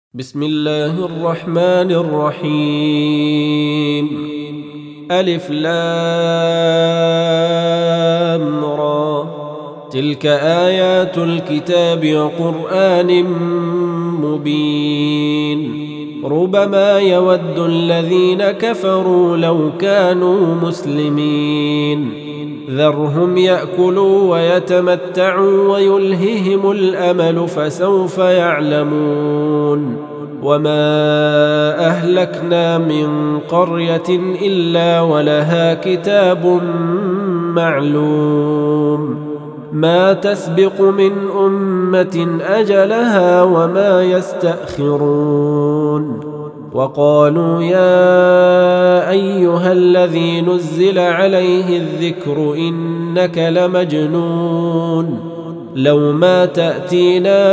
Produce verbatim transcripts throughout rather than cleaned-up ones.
بسم الله الرحمن الرحيم. ألف لام را، تلك آيات الكتاب وقرآن مبين. ربما يود الذين كفروا لو كانوا مسلمين. ذرهم يأكلوا ويتمتعوا ويلههم الأمل فسوف يعلمون. وما أهلكنا من قرية إلا ولها كتاب معلوم، ما تسبق من أمة أجلها وما يستأخرون. وقالوا يا أيها الذي نزل عليه الذكر إنك لمجنون، لو ما تأتينا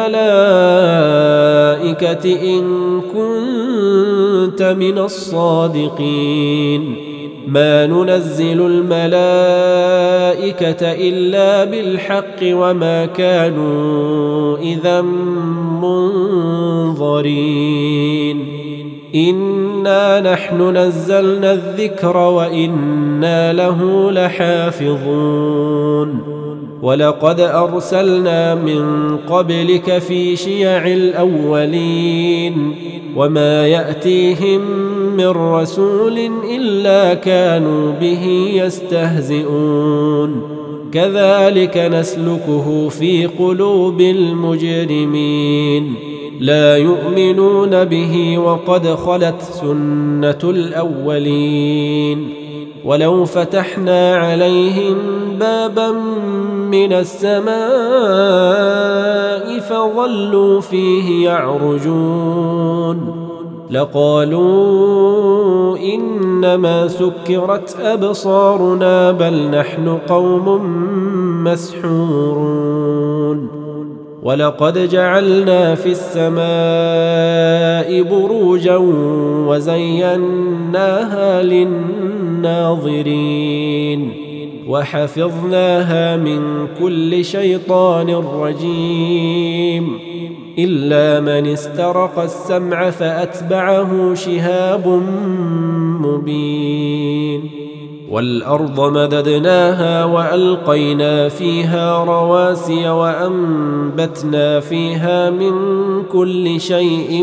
بالملائكة إن كنت من الصادقين. ما ننزل الملائكة إلا بالحق وما كانوا إذا منظرين. إنا نحن نزلنا الذكر وإنا له لحافظون. ولقد أرسلنا من قبلك في شيع الأولين، وما يأتيهم من رسول إلا كانوا به يستهزئون. كذلك نسلكه في قلوب المجرمين، لا يؤمنون به وقد خلت سنة الأولين. ولو فتحنا عليهم بابا من السماء فظلوا فيه يعرجون لقالوا إنما سكرت أبصارنا بل نحن قوم مسحورون. ولقد جعلنا في السماء بروجا وزيناها للناظرين وحفظناها من كل شيطان رجيم إلا من استرق السمع فأتبعه شهاب مبين. والأرض مددناها وألقينا فيها رواسي وأنبتنا فيها من كل شيء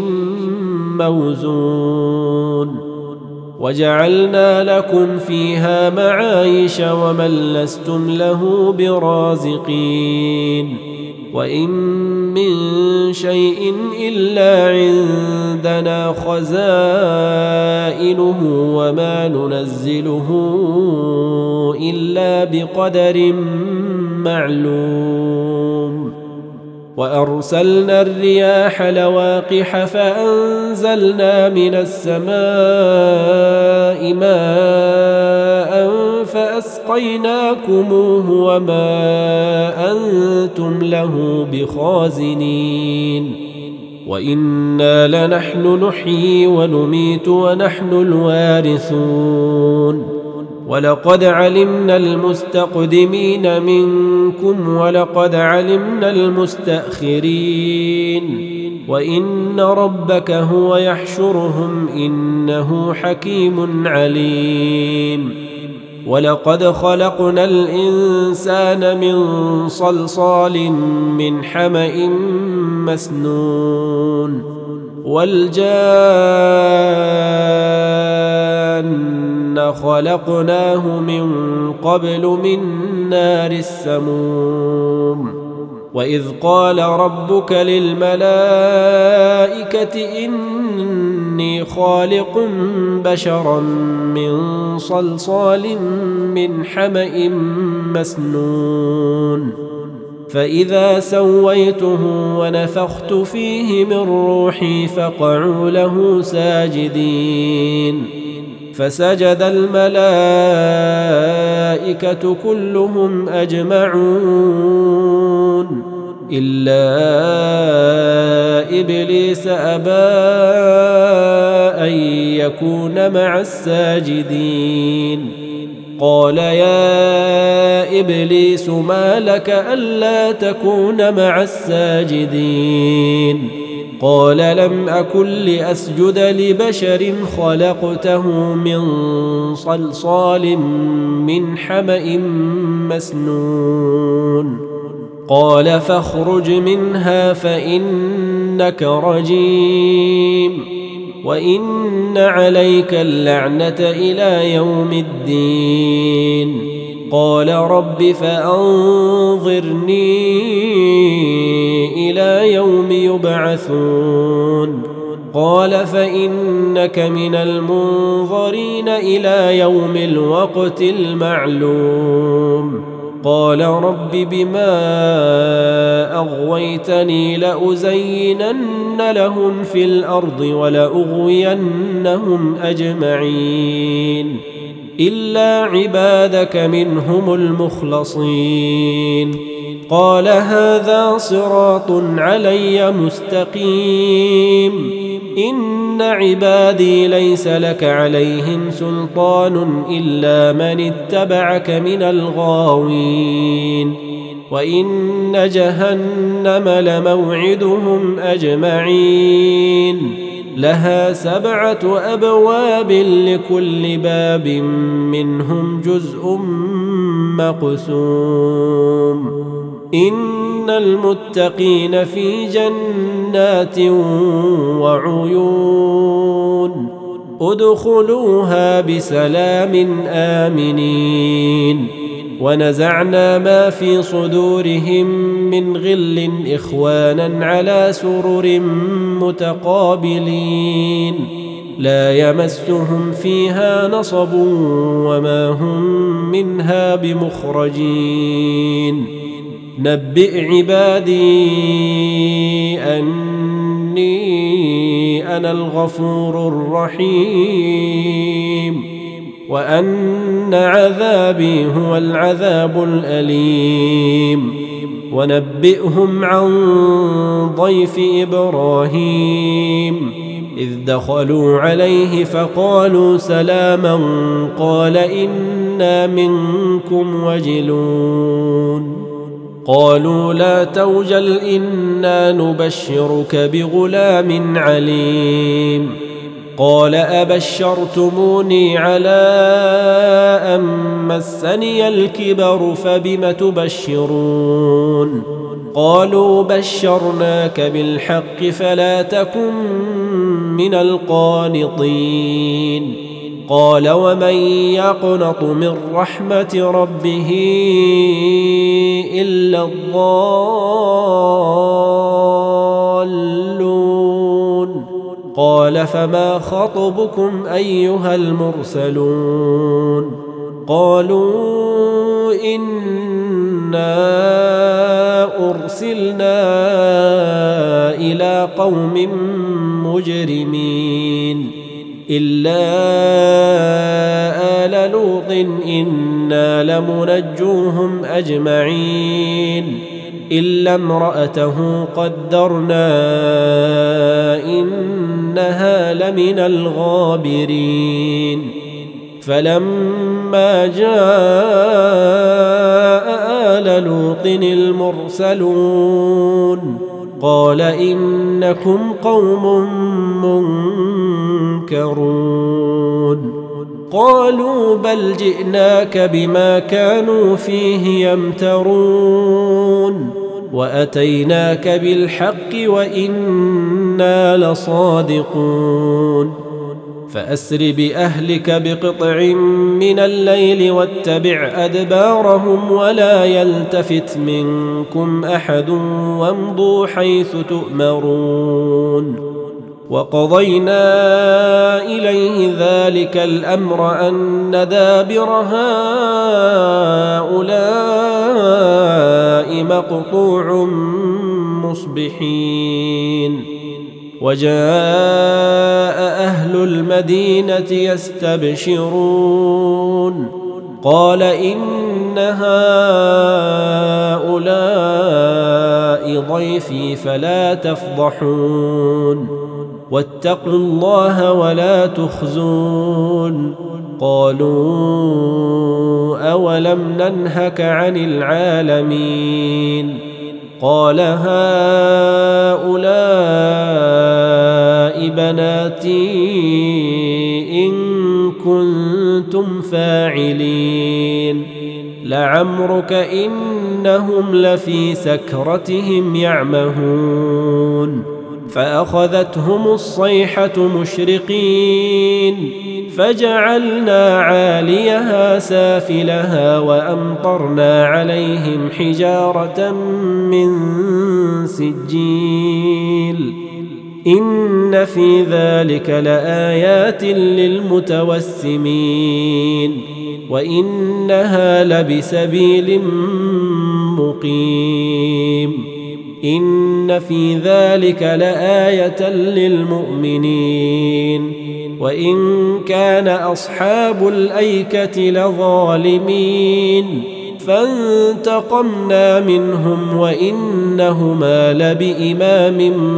موزون. وجعلنا لكم فيها معايش ومن لستم له برازقين. وإن من شيء إلا عندنا خزائنه وما ننزله إلا بقدر معلوم. وأرسلنا الرياح لواقح فأنزلنا من السماء ماء فأسقيناكموه وما أنتم له بخازنين. وإنا لنحن نحيي ونميت ونحن الوارثون. ولقد علمنا المستقدمين منكم ولقد علمنا المستأخرين وإن ربك هو يحشرهم إنه حكيم عليم. ولقد خلقنا الإنسان من صلصال من حمأ مسنون والجان خلقناه من قبل من نار السموم. وإذ قال ربك للملائكة إني خالق بشرا من صلصال من حمأ مسنون فإذا سويته ونفخت فيه من روحي فقعوا له ساجدين. فسجد الملائكة كلهم أجمعون إلا إبليس أبى أن يكون مع الساجدين. قال يا إبليس ما لك ألا تكون مع الساجدين؟ قال لم أكن لأسجد لبشر خلقته من صلصال من حمأ مسنون قال فاخرج منها فإنك رجيم وإن عليك اللعنة إلى يوم الدين قال رب فأنظرني إلى يوم يبعثون قال فإنك من المنظرين إلى يوم الوقت المعلوم قال رب بما أغويتني لأزينن لهم في الأرض ولأغوينهم أجمعين إلا عبادك منهم المخلصين قال هذا صراط علي مستقيم إن عبادي ليس لك عليهم سلطان إلا من اتبعك من الغاوين وإن جهنم لموعدهم أجمعين لها سبعة أبواب لكل باب منهم جزء مقسوم إن المتقين في جنات وعيون ادخلوها بسلام آمنين ونزعنا ما في صدورهم من غل إخوانا على سرر متقابلين لا يمسهم فيها نصب وما هم منها بمخرجين نبئ عبادي أني أنا الغفور الرحيم وأن عذابي هو العذاب الأليم ونبئهم عن ضيف إبراهيم إذ دخلوا عليه فقالوا سلاما قال إنا منكم وجلون قالوا لا توجل إنا نبشرك بغلام عليم قال أبشرتموني على أن مسني الكبر فبم تبشرون قالوا بشرناك بالحق فلا تكن من القانطين قال ومن يقنط من رحمة ربه إلا الضالون قال فما خطبكم أيها المرسلون قالوا إنا أرسلنا إلى قوم مجرمين إلا آل لوط إنا لمنجوهم أجمعين إلا امرأته قدرنا إنها لمن الغابرين فلما جاء آل لوط المرسلون قال إنكم قوم منكرون قالوا بل جئناك بما كانوا فيه يمترون وأتيناك بالحق وإنا لصادقون فأسر بأهلك بقطع من الليل واتبع أدبارهم ولا يلتفت منكم أحد وامضوا حيث تؤمرون وقضينا إليه ذلك الأمر أن دابر هؤلاء مقطوع مصبحين وجاء أهل المدينة يستبشرون قال إن هؤلاء ضيفي فلا تفضحون واتقوا الله ولا تخزون قالوا أولم ننهك عن العالمين قال هؤلاء بناتي إن كنتم فاعلين لعمرك إنهم لفي سكرتهم يعمهون فأخذتهم الصيحة مشرقين فجعلنا عاليها سافلها وأمطرنا عليهم حجارة من سجيل إن في ذلك لآيات للمتوسمين وإنها لبسبيل مقيم إن في ذلك لآية للمؤمنين وإن كان أصحاب الأيكة لظالمين فانتقمنا منهم وإنهما لبإمام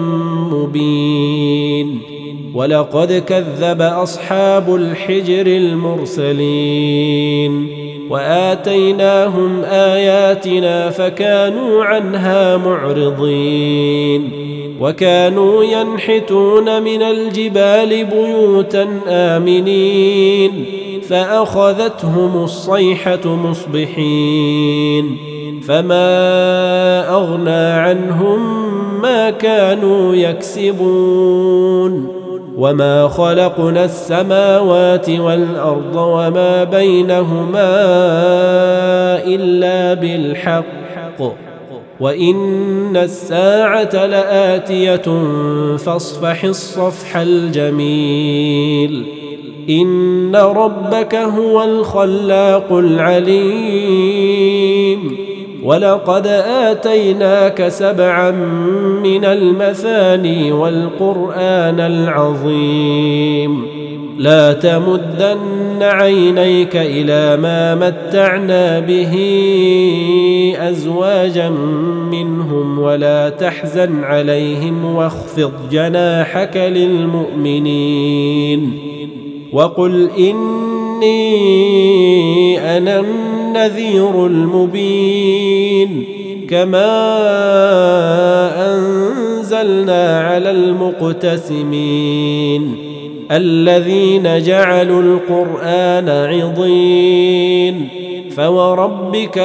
مبين ولقد كذب أصحاب الحجر المرسلين وآتيناهم آياتنا فكانوا عنها معرضين وكانوا ينحتون من الجبال بيوتا آمنين فأخذتهم الصيحة مصبحين فما أغنى عنهم ما كانوا يكسبون وما خلقنا السماوات والأرض وما بينهما إلا بالحق وإن الساعة لآتية فاصفح الصفح الجميل إن ربك هو الخلاق العليم ولقد آتيناك سبعا من المثاني والقرآن العظيم لا تمدن عينيك إلى ما متعنا به أزواجا منهم ولا تحزن عليهم واخفض جناحك للمؤمنين وقل إني أنا النذير المبين كما أنزلنا على المقتسمين الذين جعلوا القرآن عضين فوربك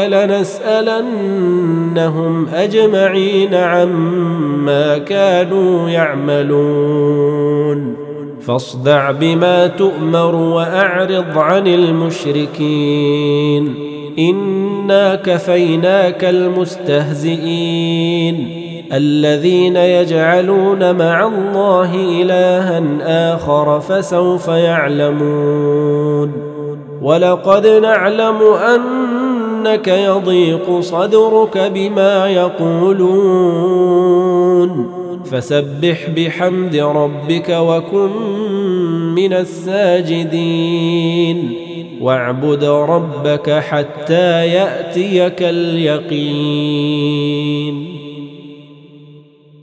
لنسألنهم أجمعين عما كانوا يعملون فاصدع بما تؤمر وأعرض عن المشركين إنا كفيناك المستهزئين الذين يجعلون مع الله إلها آخر فسوف يعلمون ولقد نعلم أنك يضيق صدرك بما يقولون فسبح بحمد ربك وكن من الساجدين واعبد ربك حتى يأتيك اليقين.